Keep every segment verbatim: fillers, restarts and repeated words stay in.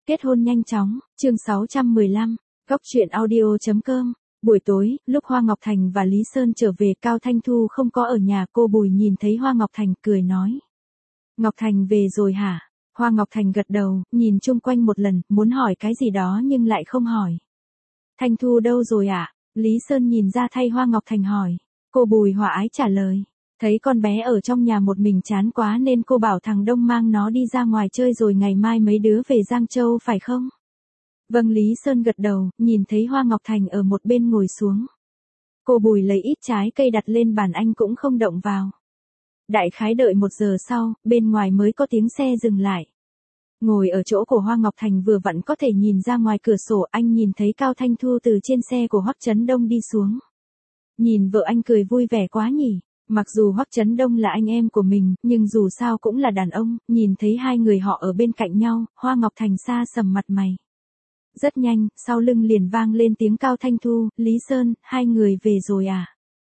Kết hôn nhanh chóng, chương sáu trăm mười lăm, góc truyện audio.com. Buổi tối, lúc Hoa Ngọc Thành và Lý Sơn trở về, Cao Thanh Thu không có ở nhà, cô Bùi nhìn thấy Hoa Ngọc Thành, cười nói. Ngọc Thành về rồi hả? Hoa Ngọc Thành gật đầu, nhìn chung quanh một lần, muốn hỏi cái gì đó nhưng lại không hỏi. Thanh Thu đâu rồi ạ? À? Lý Sơn nhìn ra thay Hoa Ngọc Thành hỏi. Cô Bùi hòa ái trả lời. Thấy con bé ở trong nhà một mình chán quá nên cô bảo thằng Đông mang nó đi ra ngoài chơi rồi ngày mai mấy đứa về Giang Châu phải không? Vâng, Lý Sơn gật đầu, nhìn thấy Hoa Ngọc Thành ở một bên ngồi xuống. Cô Bùi lấy ít trái cây đặt lên bàn, anh cũng không động vào. Đại khái đợi một giờ sau, bên ngoài mới có tiếng xe dừng lại. Ngồi ở chỗ của Hoa Ngọc Thành vừa vặn có thể nhìn ra ngoài cửa sổ, anh nhìn thấy Cao Thanh Thu từ trên xe của Hoắc Chấn Đông đi xuống. Nhìn vợ anh cười vui vẻ quá nhỉ. Mặc dù Hoắc Chấn Đông là anh em của mình, nhưng dù sao cũng là đàn ông, nhìn thấy hai người họ ở bên cạnh nhau, Hoa Ngọc Thành xa sầm mặt mày. Rất nhanh, sau lưng liền vang lên tiếng Cao Thanh Thu, Lý Sơn, hai người về rồi à?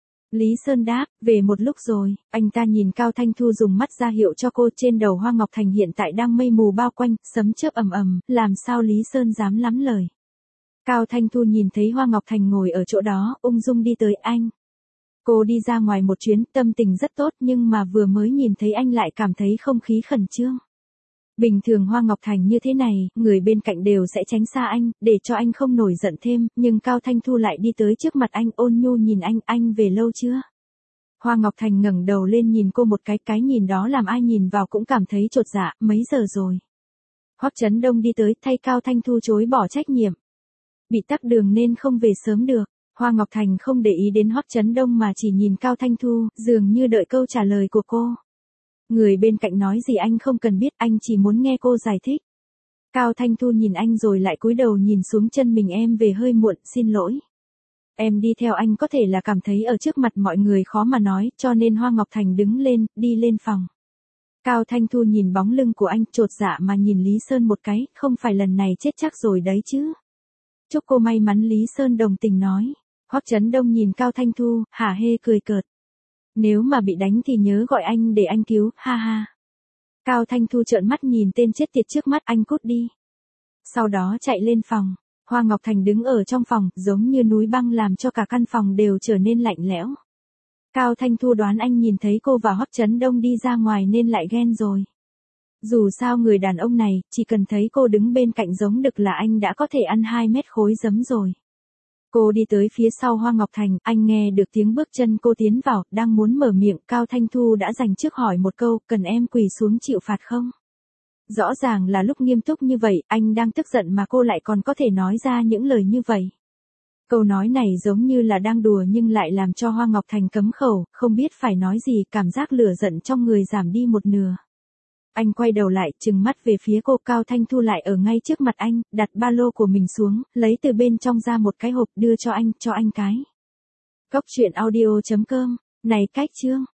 Lý Sơn đáp, về một lúc rồi. Anh ta nhìn Cao Thanh Thu dùng mắt ra hiệu cho cô. Trên đầu Hoa Ngọc Thành hiện tại đang mây mù bao quanh, sấm chớp ầm ầm, làm sao Lý Sơn dám lắm lời. Cao Thanh Thu nhìn thấy Hoa Ngọc Thành ngồi ở chỗ đó, ung dung đi tới anh. Cô đi ra ngoài một chuyến, tâm tình rất tốt, nhưng mà vừa mới nhìn thấy anh lại cảm thấy không khí khẩn trương. Bình thường Hoa Ngọc Thành như thế này, người bên cạnh đều sẽ tránh xa anh, để cho anh không nổi giận thêm, nhưng Cao Thanh Thu lại đi tới trước mặt anh, ôn nhu nhìn anh, anh về lâu chưa? Hoa Ngọc Thành ngẩng đầu lên nhìn cô một cái, cái nhìn đó làm ai nhìn vào cũng cảm thấy chột dạ, mấy giờ rồi? Hoắc Chấn Đông đi tới, thay Cao Thanh Thu chối bỏ trách nhiệm. Bị tắc đường nên không về sớm được. Hoa Ngọc Thành không để ý đến Hoắc Chấn Đông mà chỉ nhìn Cao Thanh Thu, dường như đợi câu trả lời của cô. Người bên cạnh nói gì anh không cần biết, anh chỉ muốn nghe cô giải thích. Cao Thanh Thu nhìn anh rồi lại cúi đầu nhìn xuống chân mình, em về hơi muộn, xin lỗi. Em đi theo anh có thể là cảm thấy ở trước mặt mọi người khó mà nói, cho nên Hoa Ngọc Thành đứng lên, đi lên phòng. Cao Thanh Thu nhìn bóng lưng của anh, chột dạ mà nhìn Lý Sơn một cái, không phải lần này chết chắc rồi đấy chứ. Chúc cô may mắn, Lý Sơn đồng tình nói. Hoắc Chấn Đông nhìn Cao Thanh Thu, hả hê cười cợt. Nếu mà bị đánh thì nhớ gọi anh để anh cứu, ha ha. Cao Thanh Thu trợn mắt nhìn tên chết tiệt trước mắt, anh cút đi. Sau đó chạy lên phòng. Hoa Ngọc Thành đứng ở trong phòng, giống như núi băng làm cho cả căn phòng đều trở nên lạnh lẽo. Cao Thanh Thu đoán anh nhìn thấy cô và Hoắc Chấn Đông đi ra ngoài nên lại ghen rồi. Dù sao người đàn ông này, chỉ cần thấy cô đứng bên cạnh giống đực là anh đã có thể ăn hai mét khối giấm rồi. Cô đi tới phía sau Hoa Ngọc Thành, anh nghe được tiếng bước chân cô tiến vào, đang muốn mở miệng, Cao Thanh Thu đã dành trước hỏi một câu, cần em quỳ xuống chịu phạt không? Rõ ràng là lúc nghiêm túc như vậy, anh đang tức giận mà cô lại còn có thể nói ra những lời như vậy. Câu nói này giống như là đang đùa nhưng lại làm cho Hoa Ngọc Thành cấm khẩu, không biết phải nói gì, cảm giác lửa giận trong người giảm đi một nửa. Anh quay đầu lại, trừng mắt về phía cô. Cao Thanh Thu lại ở ngay trước mặt anh, đặt ba lô của mình xuống, lấy từ bên trong ra một cái hộp đưa cho anh, cho anh cái. Góc truyện audio.com, này cách chương.